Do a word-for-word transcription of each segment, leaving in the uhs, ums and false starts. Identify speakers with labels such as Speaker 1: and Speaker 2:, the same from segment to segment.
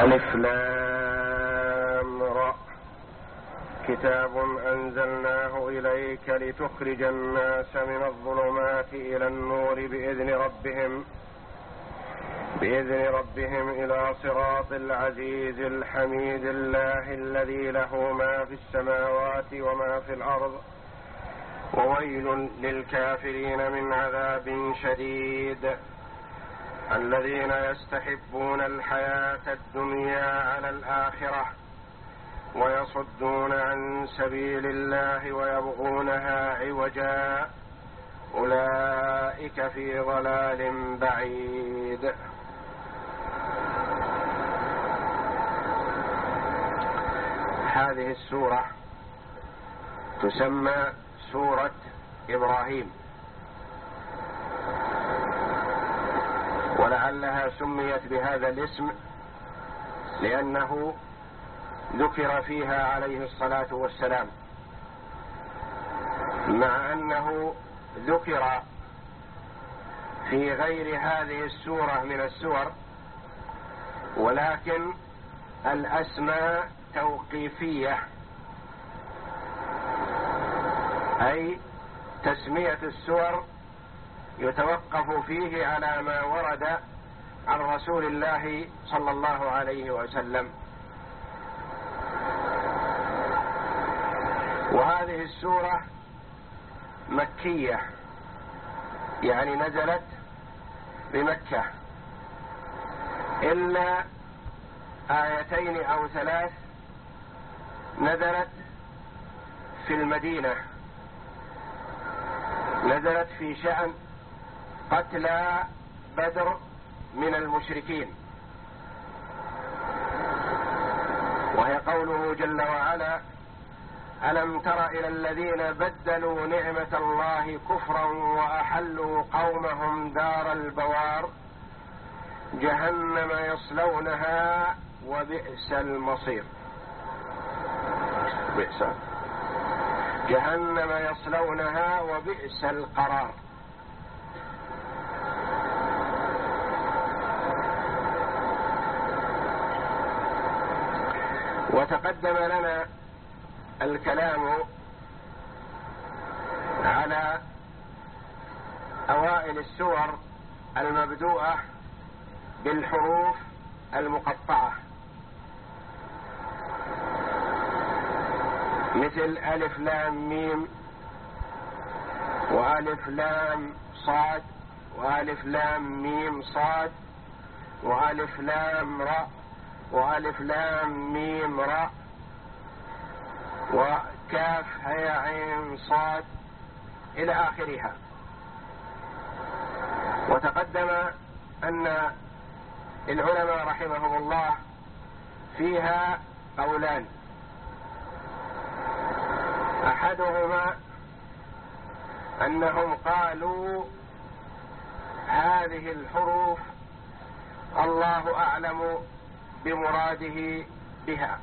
Speaker 1: ألف لام را كتاب أنزلناه إليك لتخرج الناس من الظلمات إلى النور بإذن ربهم بإذن ربهم إلى صراط العزيز الحميد الله الذي له ما في السماوات وما في الأرض وويل للكافرين من عذاب شديد الذين يستحبون الحياة الدنيا على الآخرة ويصدون عن سبيل الله ويبغونها عوجا أولئك في ضلال بعيد. هذه السورة تسمى سورة إبراهيم، ولعلها سميت بهذا الاسم لأنه ذكر فيها عليه الصلاة والسلام، مع أنه ذكر في غير هذه السورة من السور، ولكن الأسماء توقيفية، أي تسمية السور يتوقف فيه على ما ورد عن رسول الله صلى الله عليه وسلم. وهذه السورة مكية، يعني نزلت بمكة، إلا آيتين أو ثلاث نزلت في المدينة، نزلت في شأن قتلى بدر من المشركين، وهي قوله جل وعلا: ألم تر إلى الذين بدلوا نعمة الله كفرا وأحلوا قومهم دار البوار جهنم يصلونها وبئس المصير. بئس جهنم يصلونها وبئس القرار. وتقدم لنا الكلام على أوائل السور المبدوءة بالحروف المقطعة، مثل ألف لام ميم وألف لام صاد وألف لام ميم صاد وألف لام راء وألف لام ميم راء وكاف هيا عين صاد إلى آخرها. وتقدم أن العلماء رحمهم الله فيها قولان: أحدهما أنهم قالوا هذه الحروف الله أعلم بمراده بها،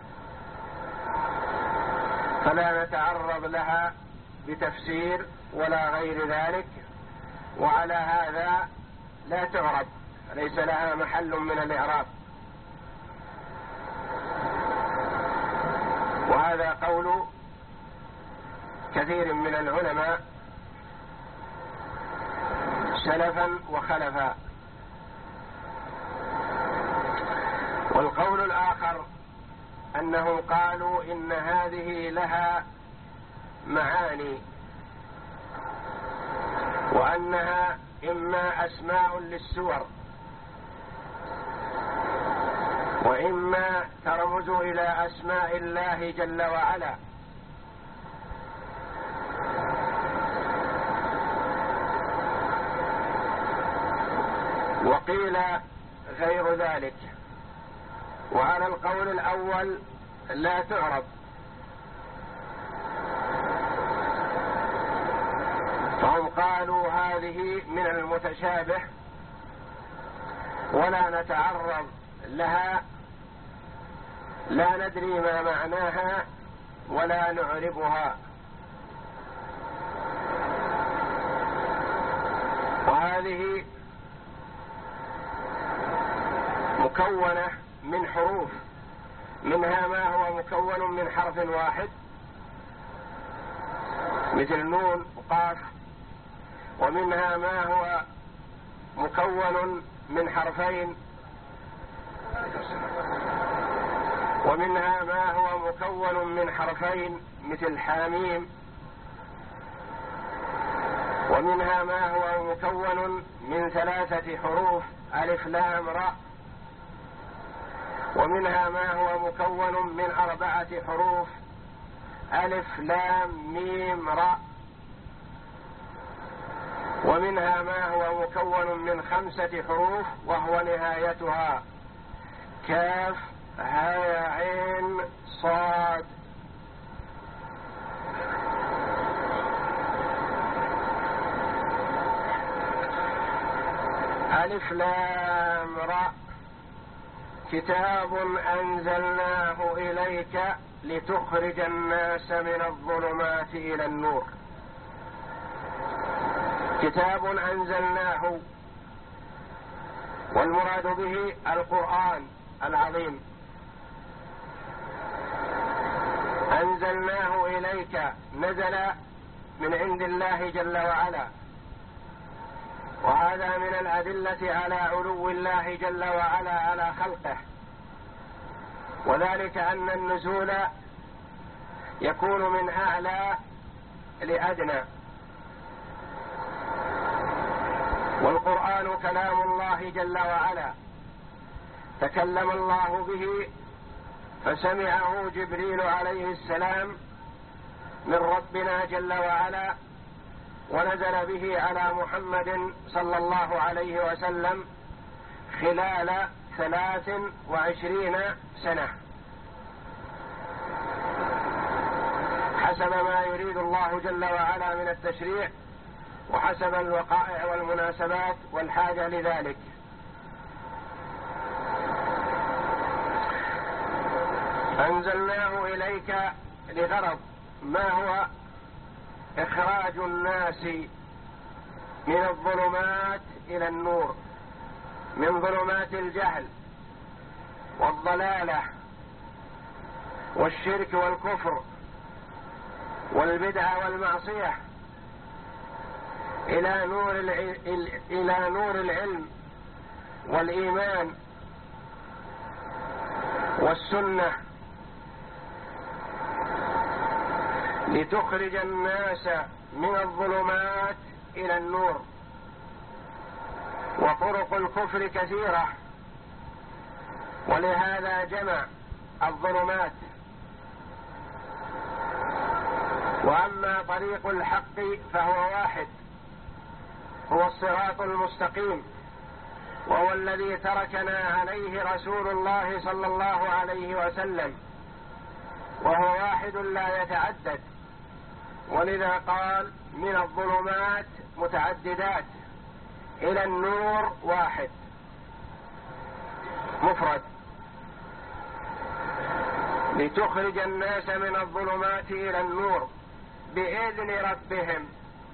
Speaker 1: فلا نتعرض لها بتفسير ولا غير ذلك، وعلى هذا لا تعرب، ليس لها محل من الإعراب. وهذا قول كثير من العلماء سلفا وخلفا. والقول الآخر أنهم قالوا إن هذه لها معاني، وأنها إما أسماء للسور وإما ترمز إلى أسماء الله جل وعلا. وقيل غير ذلك. وعلى القول الأول لا تعرب، فهم قالوا هذه من المتشابه ولا نتعرض لها، لا ندري ما معناها ولا نعربها. وهذه مكونة من حروف، منها ما هو مكون من حرف واحد مثل نون وقاف، ومنها ما هو مكون من حرفين، ومنها ما هو مكون من حرفين مثل حاميم، ومنها ما هو مكون من ثلاثة حروف ألف لام راء، ومنها ما هو مكون من أربعة حروف ألف لام ميم راء، ومنها ما هو مكون من خمسة حروف وهو نهايتها كاف هاء عين صاد. ألف لام راء كتاب أنزلناه إليك لتخرج الناس من الظلمات إلى النور. كتاب أنزلناه، والمراد به القرآن العظيم. أنزلناه إليك نزل من عند الله جل وعلا، وهذا من الأدلة على علو الله جل وعلا على خلقه، وذلك أن النزول يكون من أعلى لأدنى، والقرآن كلام الله جل وعلا، تكلم الله به فسمعه جبريل عليه السلام من ربنا جل وعلا، ونزل به على محمد صلى الله عليه وسلم خلال ثلاث وعشرين سنة حسب ما يريد الله جل وعلا من التشريع، وحسب الوقائع والمناسبات والحاجة لذلك. أنزلناه إليك لغرض، ما هو إخراج الناس من الظلمات إلى النور، من ظلمات الجهل والضلالة والشرك والكفر والبدعة والمعصية إلى نور إلى نور العلم والإيمان والسنة، لتخرج الناس من الظلمات إلى النور. وطرق الكفر كثيرة، ولهذا جمع الظلمات. وأما طريق الحق فهو واحد، هو الصراط المستقيم، وهو الذي تركنا عليه رسول الله صلى الله عليه وسلم، وهو واحد لا يتعدد، ولذا قال من الظلمات متعددات إلى النور واحد مفرد، لتخرج الناس من الظلمات إلى النور بإذن ربهم،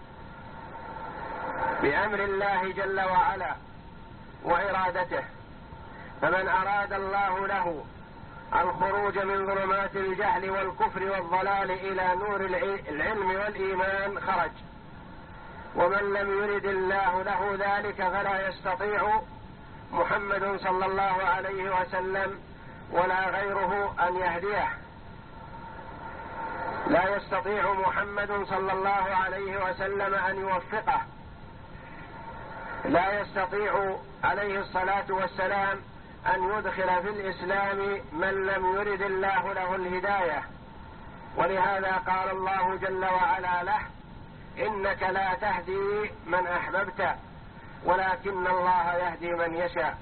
Speaker 1: بأمر الله جل وعلا وإرادته. فمن أراد الله له الخروج من ظلمات الجهل والكفر والضلال إلى نور العلم والإيمان خرج، ومن لم يرد الله له ذلك فلا يستطيع محمد صلى الله عليه وسلم ولا غيره أن يهديه. لا يستطيع محمد صلى الله عليه وسلم أن يوفقه، لا يستطيع عليه الصلاة والسلام أن يدخل في الإسلام من لم يرد الله له الهداية. ولهذا قال الله جل وعلا له: إنك لا تهدي من أحببت ولكن الله يهدي من يشاء.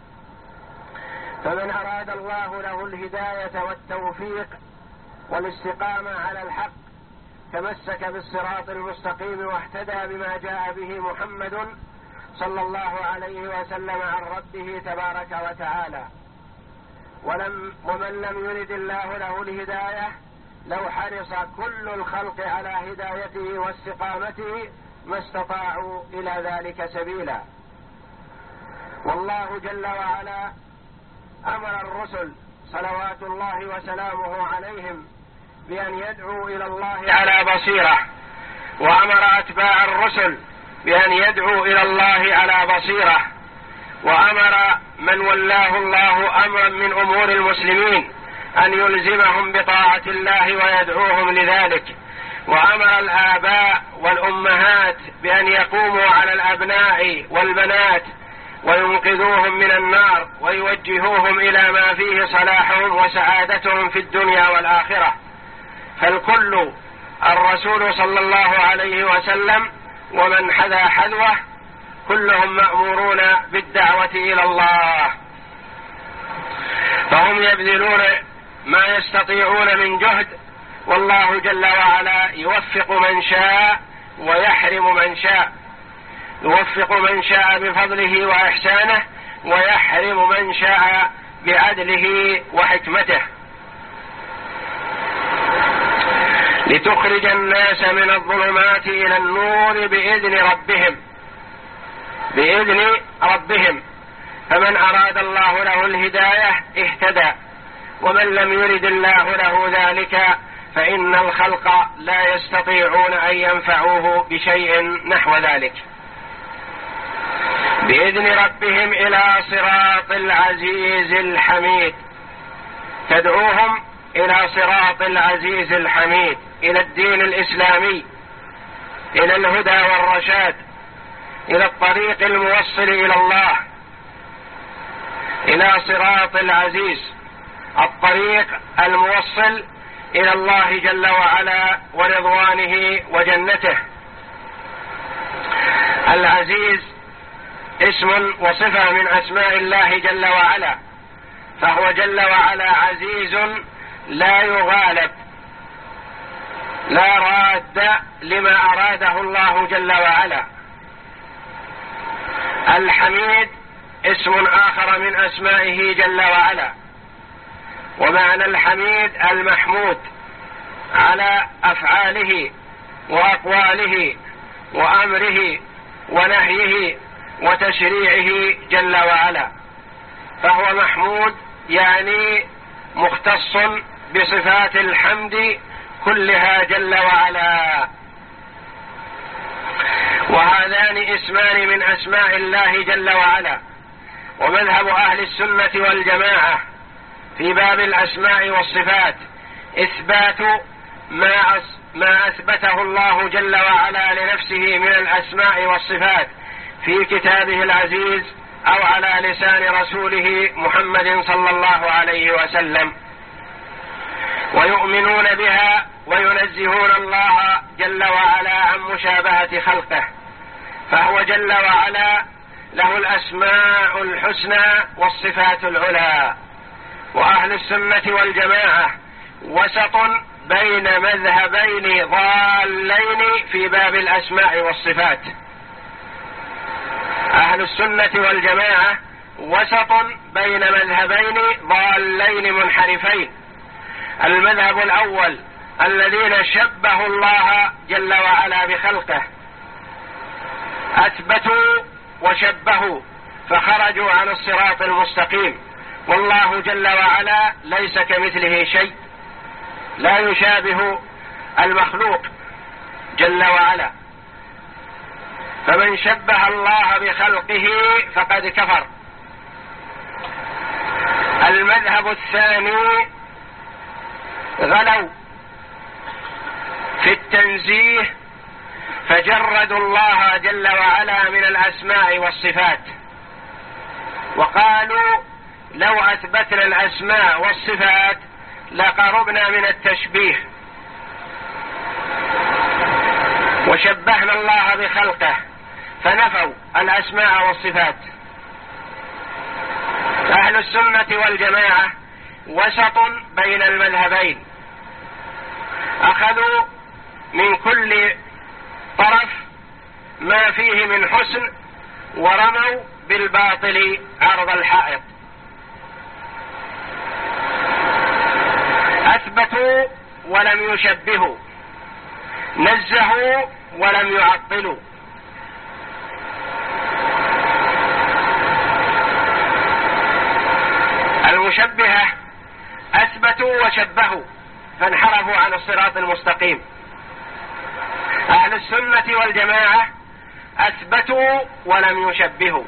Speaker 1: فمن أراد الله له الهداية والتوفيق والاستقامة على الحق تمسك بالصراط المستقيم واهتدى بما جاء به محمد صلى الله عليه وسلم عن ربه تبارك وتعالى. ولم ومن لم يرد الله له الهداية لو حرص كل الخلق على هدايته واستقامته ما استطاعوا إلى ذلك سبيلا. والله جل وعلا أمر الرسل صلوات الله وسلامه عليهم بأن يدعوا إلى الله على بصيرة، وأمر أتباع الرسل بأن يدعوا إلى الله على بصيرة، وأمر من ولاه الله أمرا من أمور المسلمين أن يلزمهم بطاعة الله ويدعوهم لذلك، وأمر الآباء والأمهات بأن يقوموا على الأبناء والبنات وينقذوهم من النار ويوجهوهم إلى ما فيه صلاحهم وسعادتهم في الدنيا والآخرة. فالكل الرسول صلى الله عليه وسلم ومن حذا حذوه كلهم مأمورون بالدعوة إلى الله، فهم يبذلون ما يستطيعون من جهد، والله جل وعلا يوفق من شاء ويحرم من شاء، يوفق من شاء بفضله وإحسانه ويحرم من شاء بعدله وحكمته، لتخرج الناس من الظلمات إلى النور بإذن ربهم بإذن ربهم فمن أراد الله له الهداية اهتدى، ومن لم يرد الله له ذلك فإن الخلق لا يستطيعون أن ينفعوه بشيء نحو ذلك. بإذن ربهم إلى صراط العزيز الحميد، تدعوهم إلى صراط العزيز الحميد، إلى الدين الإسلامي، إلى الهدى والرشاد، إلى الطريق الموصل إلى الله، إلى صراط العزيز، الطريق الموصل إلى الله جل وعلا ورضوانه وجنته. العزيز اسم وصفة من أسماء الله جل وعلا، فهو جل وعلا عزيز لا يغالب، لا راد لما أراده الله جل وعلا. الحميد اسم آخر من أسمائه جل وعلا، ومعنى الحميد المحمود على أفعاله وأقواله وأمره ونهيه وتشريعه جل وعلا، فهو محمود يعني مختص بصفات الحمد كلها جل وعلا. وهذان اسمان من أسماء الله جل وعلا. ومذهب أهل السنة والجماعة في باب الأسماء والصفات إثبات ما ما أثبته الله جل وعلا لنفسه من الأسماء والصفات في كتابه العزيز أو على لسان رسوله محمد صلى الله عليه وسلم، ويؤمنون بها وينزهون الله جل وعلا عن مشابهة خلقه، فهو جل وعلا له الأسماء الحسنى والصفات العلى. وأهل السنة والجماعة وسط بين مذهبين ضالين في باب الأسماء والصفات. أهل السنة والجماعة وسط بين مذهبين ضالين منحرفين. المذهب الأول الذين شبهوا الله جل وعلا بخلقه، أثبتوا وشبهوا فخرجوا عن الصراط المستقيم، والله جل وعلا ليس كمثله شيء، لا يشابه المخلوق جل وعلا، فمن شبه الله بخلقه فقد كفر. المذهب الثاني غلوا في التنزيه فجردوا الله جل وعلا من الأسماء والصفات، وقالوا لو أثبتنا الأسماء والصفات لقربنا من التشبيه، وشبهنا الله بخلقه فنفوا الأسماء والصفات. أهل السنة والجماعة وسط بين المذهبين، أخذوا من كل طرف ما فيه من حسن ورموا بالباطل عرض الحائط. أثبتوا ولم يشبهوا، نزهوا ولم يعطلوا. المشبهة أثبتوا وشبهوا فانحرفوا عن الصراط المستقيم. أهل السنة والجماعة أثبتوا ولم يشبهوا.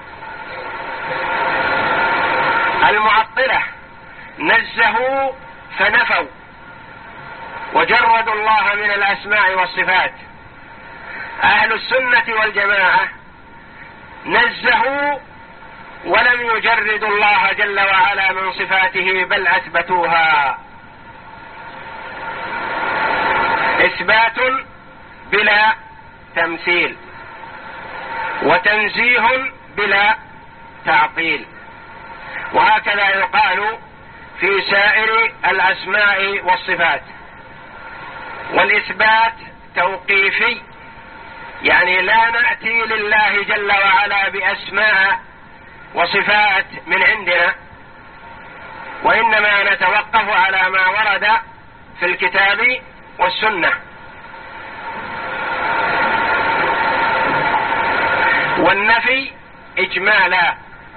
Speaker 1: المعطلة نزهوا فنفوا وجردوا الله من الأسماء والصفات. أهل السنة والجماعة نزهوا ولم يجردوا الله جل وعلا من صفاته بل أثبتوها. إثبات بلا تمثيل وتنزيه بلا تعطيل، وهكذا يقال في سائر الأسماء والصفات. والإثبات توقيفي، يعني لا نأتي لله جل وعلا بأسماء وصفات من عندنا، وإنما نتوقف على ما ورد في الكتاب والسنة. والنفي إجمالا،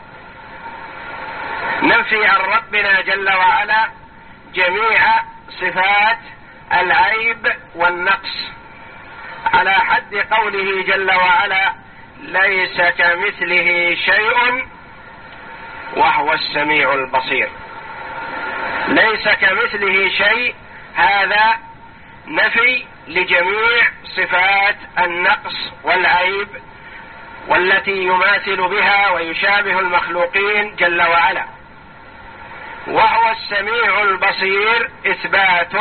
Speaker 1: ننفي عن ربنا جل وعلا جميع صفات العيب والنقص، على حد قوله جل وعلا: ليس كمثله شيء وهو السميع البصير. ليس كمثله شيء، هذا نفي لجميع صفات النقص والعيب والتي يماثل بها ويشابه المخلوقين جل وعلا. وهو السميع البصير إثبات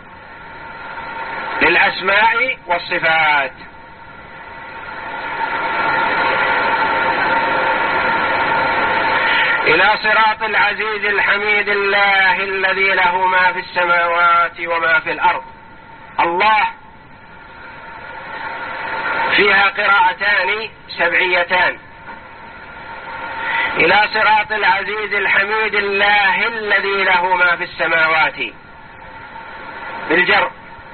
Speaker 1: للأسماء والصفات. إلى صراط العزيز الحميد الله الذي له ما في السماوات وما في الأرض. الله فيها قراءتان سبعيتان: إلى صراط العزيز الحميد الله الذي له ما في السماوات بالجر.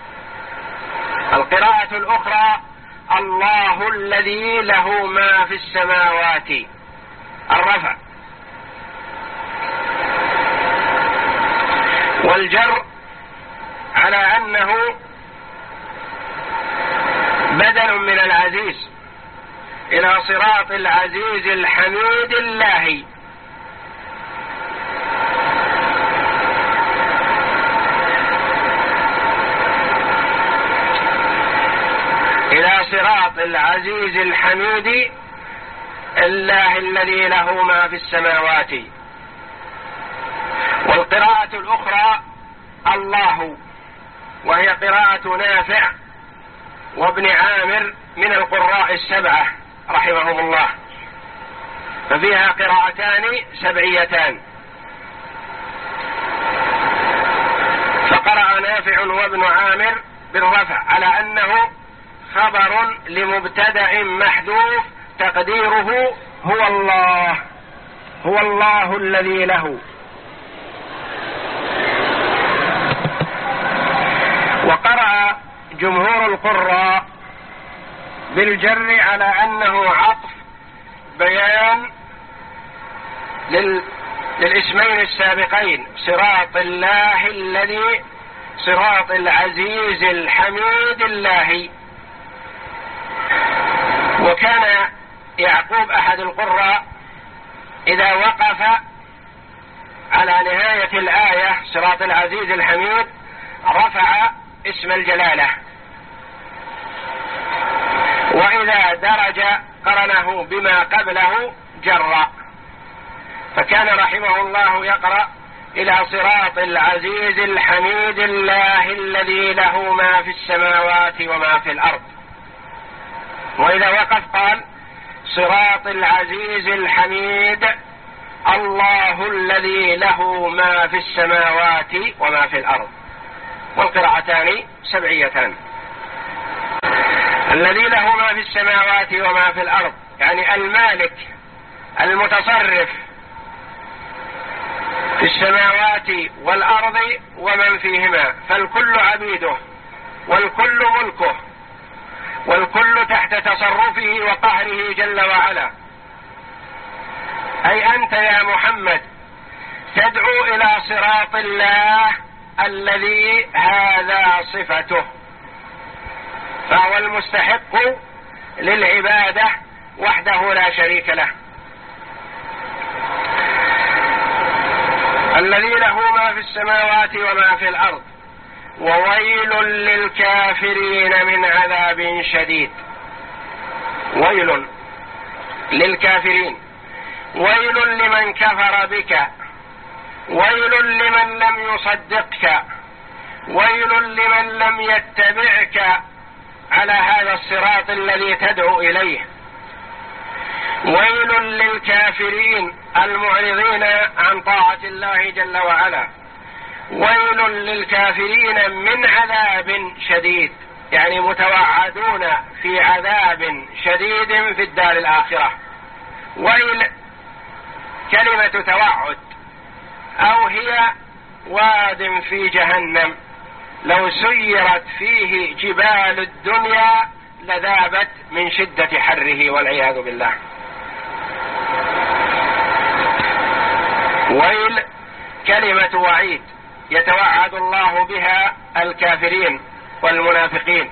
Speaker 1: القراءة الأخرى: الله الذي له ما في السماوات الرفع. والجر على أنه بدل من العزيز. إلى صراط العزيز الحميد الله. إلى صراط العزيز الحميد الله الذي له ما في السماوات. والقراءة الأخرى الله، وهي قراءة نافع وابن عامر من القراء السبعة رحمهم الله، ففيها قراءتان سبعيتان. فقرأ نافع وابن عامر بالرفع على أنه خبر لمبتدأ محذوف تقديره هو الله، هو الله الذي له. وقرأ جمهور القراء بالجر على أنه عطف بيان لل... للاسمين السابقين: صراط الله الذي، صراط العزيز الحميد الله. وكان يعقوب أحد القراء إذا وقف على نهاية الآية صراط العزيز الحميد رفع اسم الجلالة، وإذا درج قرنه بما قبله جر. فكان رحمه الله يقرأ: إلى صراط العزيز الحميد الله الذي له ما في السماوات وما في الأرض. وإذا وقف قال: صراط العزيز الحميد الله الذي له ما في السماوات وما في الأرض. والقراءتان سبعيتان. الذي له ما في السماوات وما في الأرض يعني المالك المتصرف في السماوات والأرض ومن فيهما، فالكل عبيده والكل ملكه والكل تحت تصرفه وقهره جل وعلا. أي أنت يا محمد تدعو صراط الله الذي هذا صفته، فهو المستحق للعبادة وحده لا شريك له، الذي له ما في السماوات وما في الأرض. وويل للكافرين من عذاب شديد. ويل للكافرين، ويل لمن كفر بك، ويل لمن لم يصدقك، ويل لمن لم يتبعك على هذا الصراط الذي تدعو إليه. ويل للكافرين المعرضين عن طاعة الله جل وعلا. ويل للكافرين من عذاب شديد، يعني متوعدون في عذاب شديد في الدار الآخرة. ويل كلمة توعد، أو هي واد في جهنم لو سيرت فيه جبال الدنيا لذابت من شدة حره والعياذ بالله. ويل كلمة وعيد يتوعد الله بها الكافرين والمنافقين،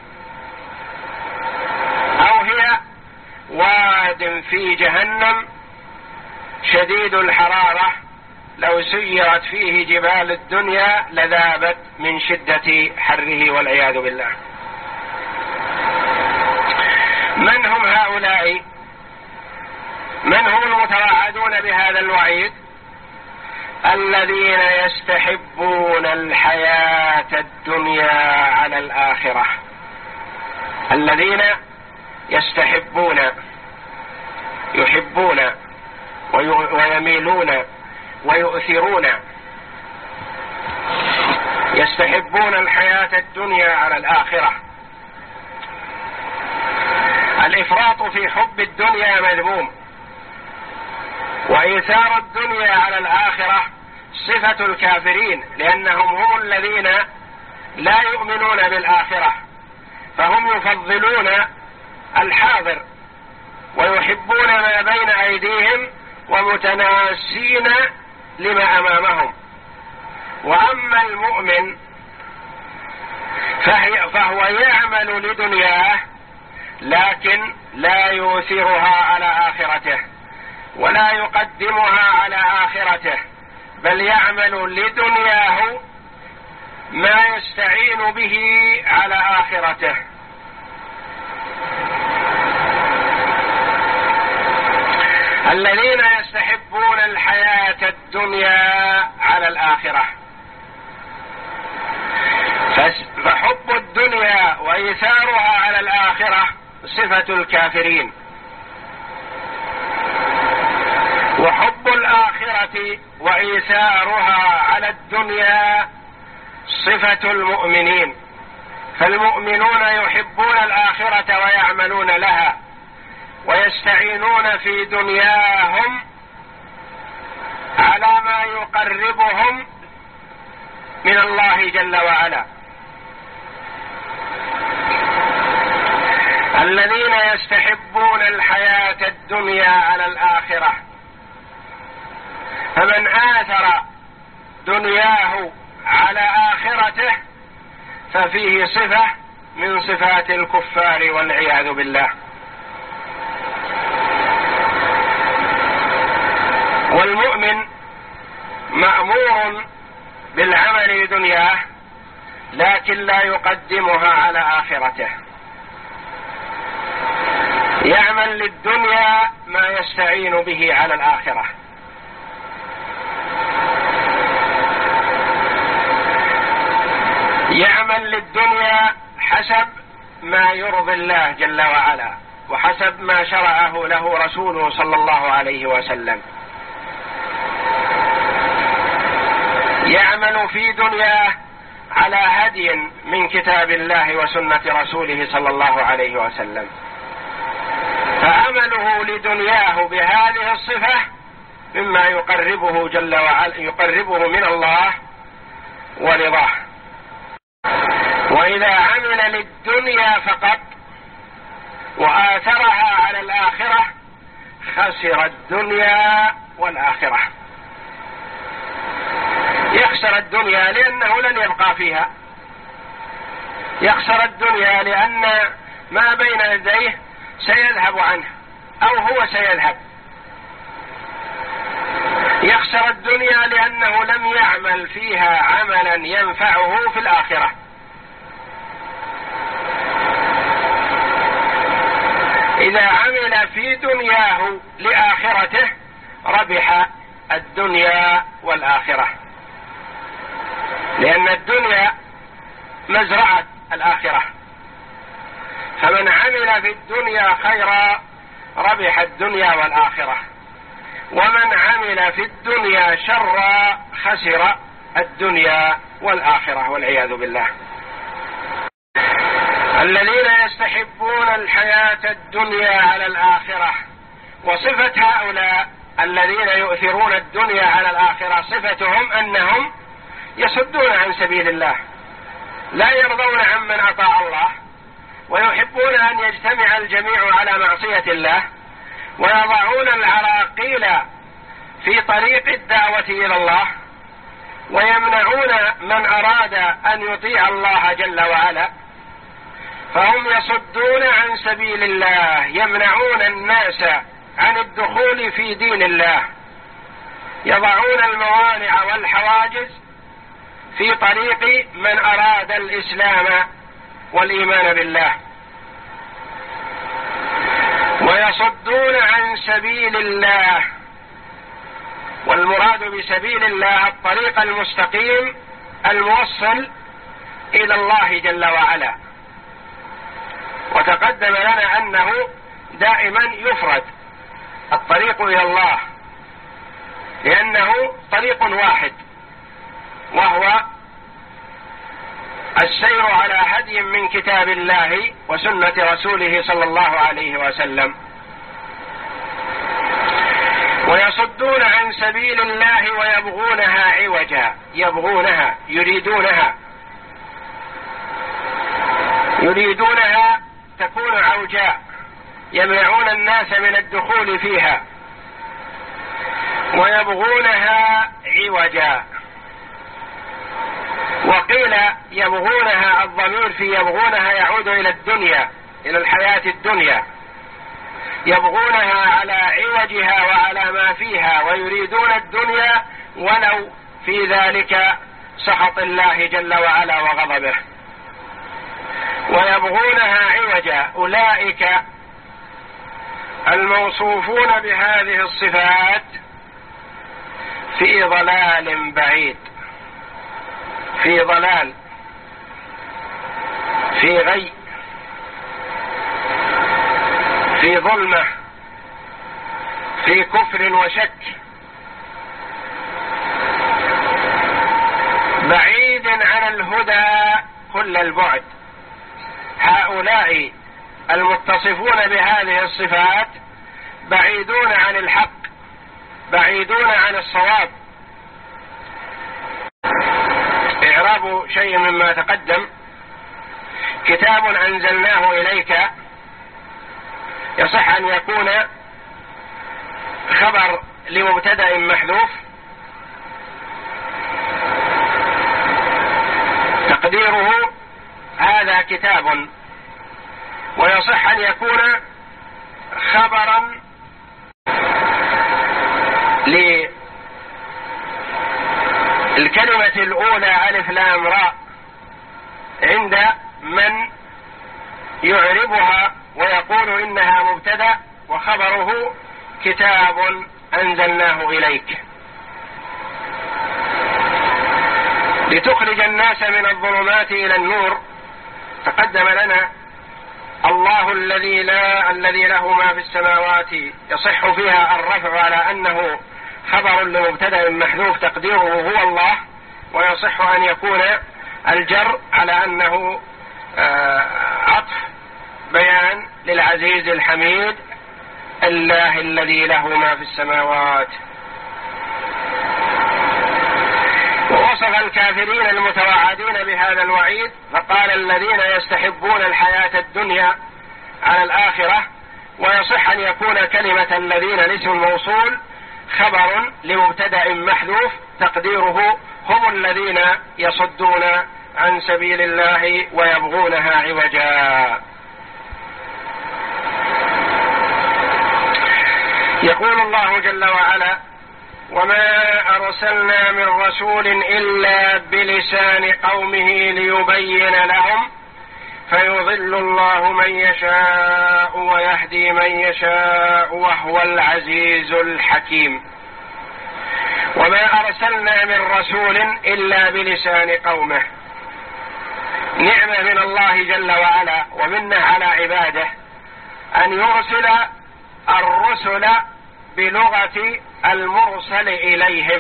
Speaker 1: أو هي واد في جهنم شديد الحرارة لو سيرت فيه جبال الدنيا لذابت من شدة حره والعياذ بالله. من هم هؤلاء؟ من هم المتوعدون بهذا الوعيد؟ الذين يستحبون الحياة الدنيا على الآخرة، الذين يستحبون يحبون ويميلون ويؤثرون، يستحبون الحياة الدنيا على الآخرة. الإفراط في حب الدنيا مذموم، وإيثار الدنيا على الآخرة صفة الكافرين، لأنهم هم الذين لا يؤمنون بالآخرة، فهم يفضلون الحاضر ويحبون ما بين أيديهم ومتناسين لما أمامهم. وأما المؤمن فهو يعمل لدنياه لكن لا يؤثرها على آخرته ولا يقدمها على آخرته، بل يعمل لدنياه ما يستعين به على آخرته. الذين يستحبون الحياة الدنيا على الآخرة، فحب الدنيا وإيثارها على الآخرة صفة الكافرين، وحب الآخرة وإيثارها على الدنيا صفة المؤمنين. فالمؤمنون يحبون الآخرة ويعملون لها ويستعينون في دنياهم على ما يقربهم من الله جل وعلا. الذين يستحبون الحياة الدنيا على الآخرة، فمن آثر دنياه على آخرته ففيه صفة من صفات الكفار والعياذ بالله. والمؤمن مأمور بالعمل لدنياه لكن لا يقدمها على آخرته، يعمل للدنيا ما يستعين به على الآخرة. يعمل للدنيا حسب ما يرضي الله جل وعلا وحسب ما شرعه له رسوله صلى الله عليه وسلم. يعمل في دنياه على هدي من كتاب الله وسنة رسوله صلى الله عليه وسلم، فعمله لدنياه بهذه الصفة مما يقربه جل وعلا يقربه من الله ورضاه. وإذا عمل للدنيا فقط وآثرها على الآخرة خسر الدنيا والآخرة. يخسر الدنيا لأنه لن يبقى فيها، يخسر الدنيا لأن ما بين يديه سيذهب عنه أو هو سيذهب، يخسر الدنيا لأنه لم يعمل فيها عملا ينفعه في الآخرة. إذا عمل في دنياه لآخرته ربح الدنيا والآخرة، لأن الدنيا مزرعة الآخرة، فمن عمل في الدنيا خيرا ربح الدنيا والآخرة، ومن عمل في الدنيا شرا خسر الدنيا والآخرة والعياذ بالله. الذين يستحبون الحياة الدنيا على الآخرة، وصفة هؤلاء الذين يؤثرون الدنيا على الآخرة صفتهم أنهم يصدون عن سبيل الله، لا يرضون عمن أطاع الله، ويحبون أن يجتمع الجميع على معصية الله، ويضعون العراقيل في طريق الدعوة إلى الله، ويمنعون من أراد أن يطيع الله جل وعلا، فهم يصدون عن سبيل الله، يمنعون الناس عن الدخول في دين الله، يضعون الموانع والحواجز في طريق من أراد الإسلام والإيمان بالله، ويصدون عن سبيل الله. والمراد بسبيل الله الطريق المستقيم الموصل إلى الله جل وعلا. وتقدم لنا أنه دائما يفرد الطريق إلى الله، لأنه طريق واحد، وهو السير على هدي من كتاب الله وسنة رسوله صلى الله عليه وسلم. ويصدون عن سبيل الله ويبغونها عوجا، يبغونها يريدونها يريدونها تكون عوجاء، يمنعون الناس من الدخول فيها، ويبغونها عوجا. وقيل يبغونها، الضمير في يبغونها يعود إلى الدنيا، إلى الحياة الدنيا، يبغونها على عوجها وعلى ما فيها، ويريدون الدنيا ولو في ذلك سخط الله جل وعلا وغضبه. ويبغونها عوجا، أولئك الموصوفون بهذه الصفات في ضلال بعيد، في ضلال، في غي، في ظلمة، في كفر وشك، بعيد عن الهدى كل البعد. هؤلاء المتصفون بهذه الصفات بعيدون عن الحق، بعيدون عن الصواب. إعراب شيء مما تقدم: كتاب أنزلناه إليك يصح أن يكون خبر لمبتدأ محذوف، تقديره هذا كتاب، ويصح أن يكون خبرا للكلمة الأولى ألف لام راء عند من يعربها ويقول إنها مبتدأ، وخبره كتاب أنزلناه إليك، لتخرج الناس من الظلمات إلى النور. تقدم لنا الله الذي لا الذي له ما في السماوات، يصح فيها الرفع على أنه خبر لمبتدأ محذوف تقديره هو الله، ويصح أن يكون الجر على أنه عطف بيان للعزيز الحميد الله الذي له ما في السماوات. ووصف الكافرين المتوعدين بهذا الوعيد فقال: الذين يستحبون الحياة الدنيا على الآخرة. ويصح أن يكون كلمة الذين الاسم الموصول خبر لمبتدأ محذوف تقديره هم الذين يصدون عن سبيل الله ويبغونها عوجا. يقول الله جل وعلا: وما أرسلنا من رسول إلا بلسان قومه ليبين لهم فيضل الله من يشاء ويهدي من يشاء وهو العزيز الحكيم. وما أرسلنا من رسول إلا بلسان قومه، نعمة من الله جل وعلا ومنه على عباده أن يرسل الرسل بلغة المرسل إليهم،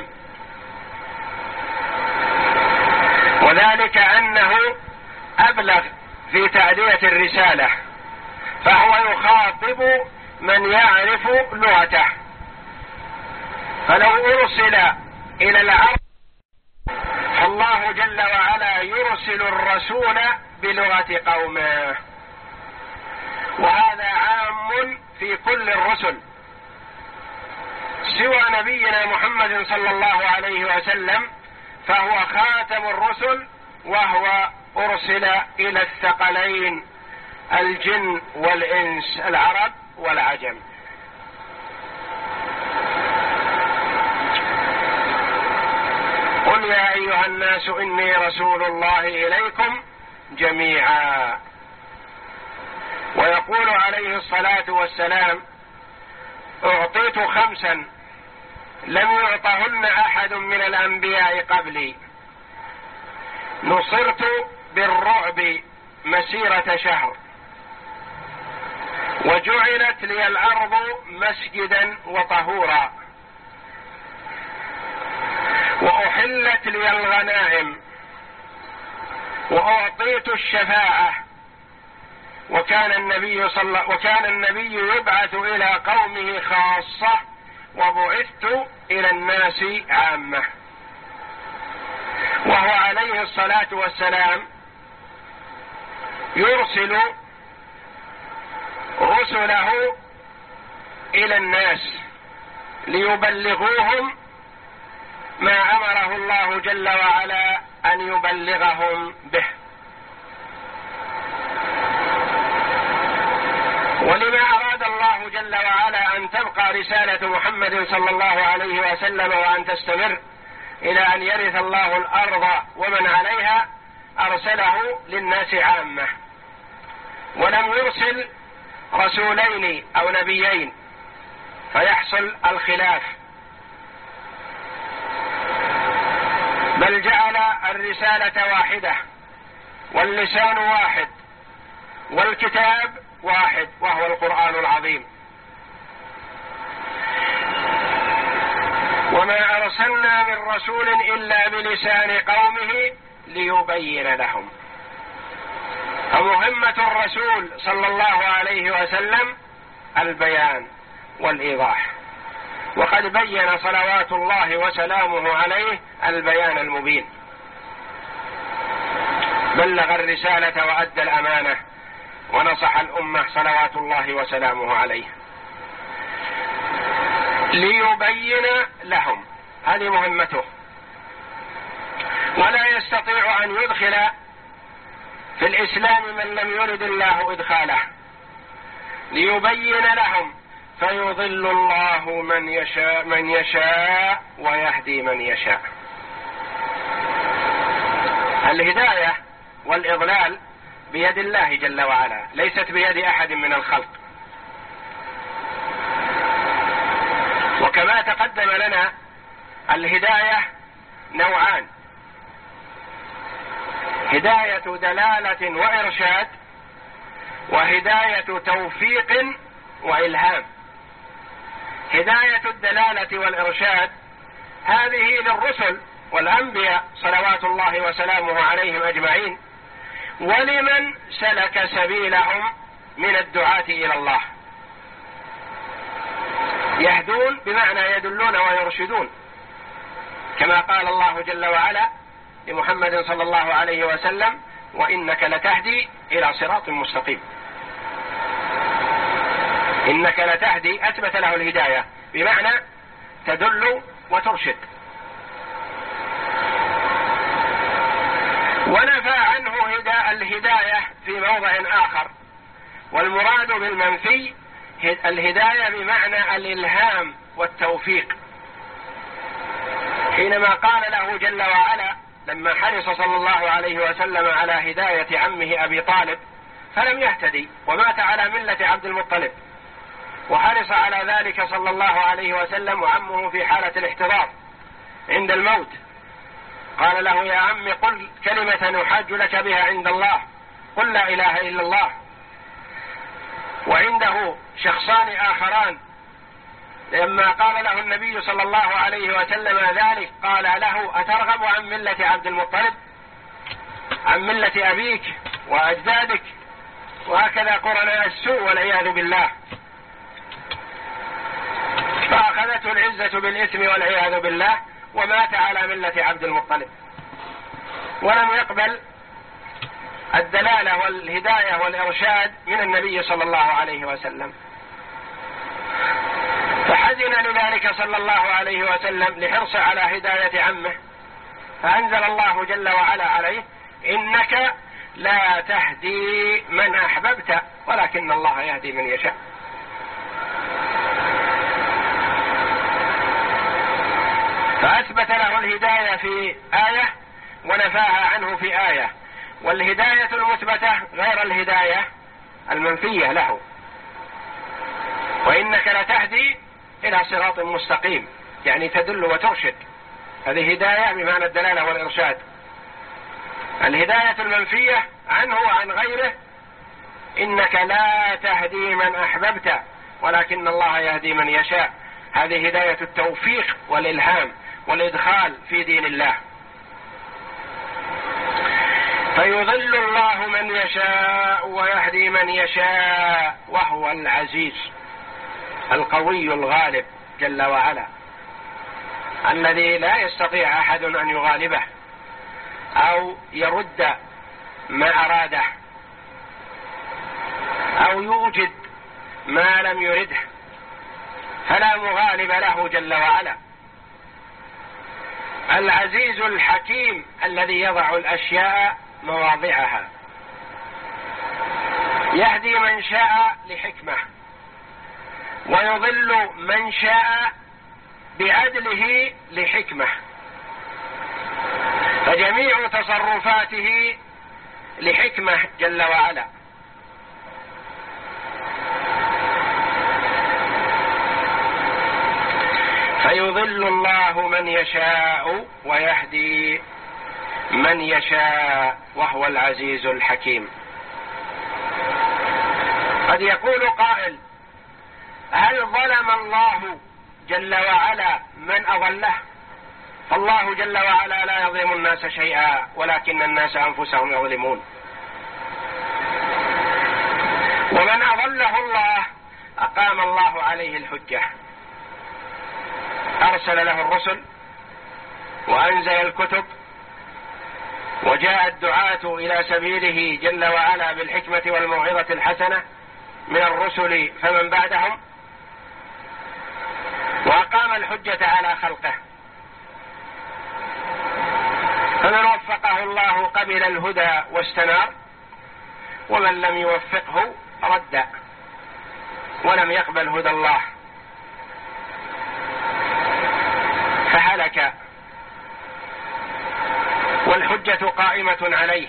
Speaker 1: وذلك أنه أبلغ في تأدية الرسالة، فهو يخاطب من يعرف لغته. فلو أرسل إلى العرب فالله جل وعلا يرسل الرسول بلغة قومه، وهذا عام في كل الرسل سوى نبينا محمد صلى الله عليه وسلم، فهو خاتم الرسل، وهو أرسل إلى الثقلين الجن والإنس، العرب والعجم. قل يا أيها الناس إني رسول الله إليكم جميعا. ويقول عليه الصلاة والسلام: أعطيت خمسا لم يعطهن أحد من الأنبياء قبلي، نصرت بالرعب مسيرة شهر، وجعلت لي الأرض مسجدا وطهورا، وأحلت لي الغنائم، وأعطيت الشفاعة، وكان النبي صلى وكان النبي يبعث إلى قومه خاصة، وبعثت إلى الناس عامة. وهو عليه الصلاة والسلام يرسل رسله إلى الناس ليبلغوهم ما أمره الله جل وعلا أن يبلغهم به. ولما أراد الله جل وعلا أن تبقى رسالة محمد صلى الله عليه وسلم وأن تستمر إلى أن يرث الله الأرض ومن عليها، أرسله للناس عامة، ولم يرسل رسولين أو نبيين فيحصل الخلاف، بل جعل الرسالة واحدة واللسان واحد والكتاب واحد، وهو القرآن العظيم. وما أرسلنا من رسول إلا بلسان قومه ليبين لهم. فمهمة الرسول صلى الله عليه وسلم البيان والإيضاح، وقد بين صلوات الله وسلامه عليه البيان المبين، بلغ الرسالة وأدى الأمانة ونصح الأمة صلوات الله وسلامه عليه، ليبين لهم، هذه مهمته. ولا يستطيع أن يدخل في الإسلام من لم يرد الله إدخاله، ليبين لهم فيضل الله من يشاء من يشاء ويهدي من يشاء. الهداية والإضلال بيد الله جل وعلا، ليست بيد أحد من الخلق. وكما تقدم لنا الهداية نوعان: هداية دلالة وإرشاد، وهداية توفيق وإلهام. هداية الدلالة والإرشاد هذه للرسل والأنبياء صلوات الله وسلامه عليهم أجمعين، ولمن سلك سبيلهم من الدعاة إلى الله. يهدون بمعنى يدلون ويرشدون، كما قال الله جل وعلا لمحمد صلى الله عليه وسلم: وإنك لتهدي إلى صراط مستقيم. إنك لتهدي أثبت له الهداية بمعنى تدل وترشد. في موضع آخر. والمراد بالمنفي الهداية بمعنى الإلهام والتوفيق، حينما قال له جل وعلا لما حرص صلى الله عليه وسلم على هداية عمه أبي طالب فلم يهتدي ومات على ملة عبد المطلب، وحرص على ذلك صلى الله عليه وسلم وعمه في حالة الاحتضار عند الموت، قال له يا عم قل كلمة نحاج لك بها عند الله، قل لا إله إلا الله. وعنده شخصان آخران لما قال له النبي صلى الله عليه وسلم ذلك قال له أترغب عن ملة عبد المطلب، عن ملة أبيك وأجدادك؟ وهكذا قرناء السوء والعياذ بالله. فأخذته العزة بالإثم والعياذ بالله ومات على ملة عبد المطلب، ولم يقبل الدلالة والهداية والإرشاد من النبي صلى الله عليه وسلم. فحزن لذلك صلى الله عليه وسلم لحرصه على هداية عمه، فأنزل الله جل وعلا عليه إنك لا تهدي من أحببت ولكن الله يهدي من يشاء. فأثبت له الهداية في آية ونفاها عنه في آية، والهداية المثبتة غير الهداية المنفية له. وإنك لتهدي إلى صراط مستقيم، يعني تدل وترشد، هذه هداية بمعنى الدلالة والإرشاد. الهداية المنفية عنه وعن غيره إنك لا تهدي من أحببت ولكن الله يهدي من يشاء، هذه هداية التوفيق والإلهام والإدخال في دين الله. فيضل الله من يشاء ويهدي من يشاء وهو العزيز القوي الغالب جل وعلا، الذي لا يستطيع أحد أن يغالبه أو يرد ما أراده أو يوجد ما لم يرده، فلا مغالب له جل وعلا. العزيز الحكيم الذي يضع الأشياء مواضعها، يهدي من شاء لحكمة ويضل من شاء بعدله لحكمة، فجميع تصرفاته لحكمة جل وعلا. فيضل الله من يشاء ويهدي من يشاء وهو العزيز الحكيم. قد يقول قائل هل ظلم الله جل وعلا من أضله؟ فالله جل وعلا لا يظلم الناس شيئا ولكن الناس أنفسهم يظلمون. ومن أضله الله أقام الله عليه الحجة، أرسل له الرسل وأنزل الكتب وجاء الدعاة إلى سبيله جل وعلا بالحكمة والموعظة الحسنة من الرسل فمن بعدهم، وأقام الحجة على خلقه. فمن وفقه الله قبل الهدى واستنار، ومن لم يوفقه رد ولم يقبل هدى الله فهلك، والحجة قائمة عليه.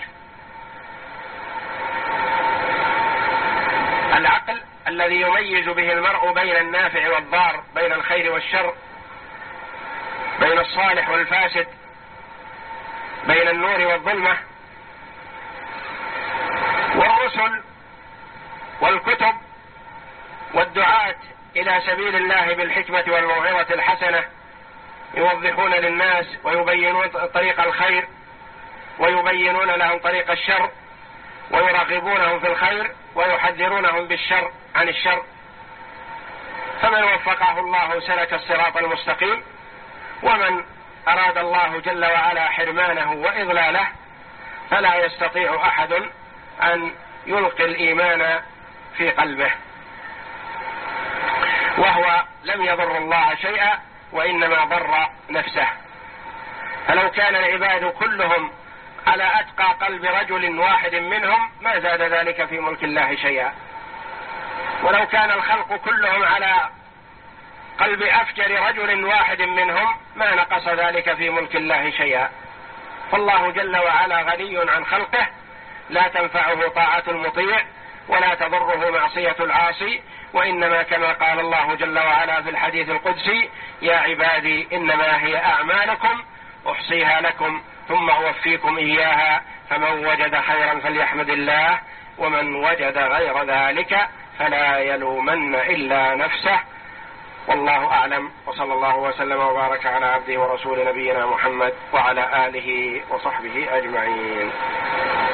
Speaker 1: العقل الذي يميز به المرء بين النافع والضار، بين الخير والشر، بين الصالح والفاسد، بين النور والظلمة. والرسل والكتب والدعاة إلى سبيل الله بالحكمة والموعظة الحسنة يوضحون للناس ويبينون طريق الخير ويبينون لهم طريق الشر ويرغبونهم في الخير ويحذرونهم بالشر عن الشر. فمن وفقه الله سلك الصراط المستقيم، ومن أراد الله جل وعلا حرمانه وإضلاله فلا يستطيع أحد أن يلقي الإيمان في قلبه، وهو لم يضر الله شيئا وإنما ضر نفسه. فلو كان العباد كلهم على أتقى قلب رجل واحد منهم ما زاد ذلك في ملك الله شيئا، ولو كان الخلق كلهم على قلب أفجر رجل واحد منهم ما نقص ذلك في ملك الله شيئا. فالله جل وعلا غني عن خلقه، لا تنفعه طاعة المطيع ولا تضره معصية العاصي، وإنما كما قال الله جل وعلا في الحديث القدسي: يا عبادي إنما هي أعمالكم أحصيها لكم ثم أوفيكم إياها، فمن وجد خيرا فليحمد الله ومن وجد غير ذلك فلا يلومن إلا نفسه. والله أعلم، وصلى الله وسلم وبارك على عبده ورسول نبينا محمد وعلى آله وصحبه أجمعين.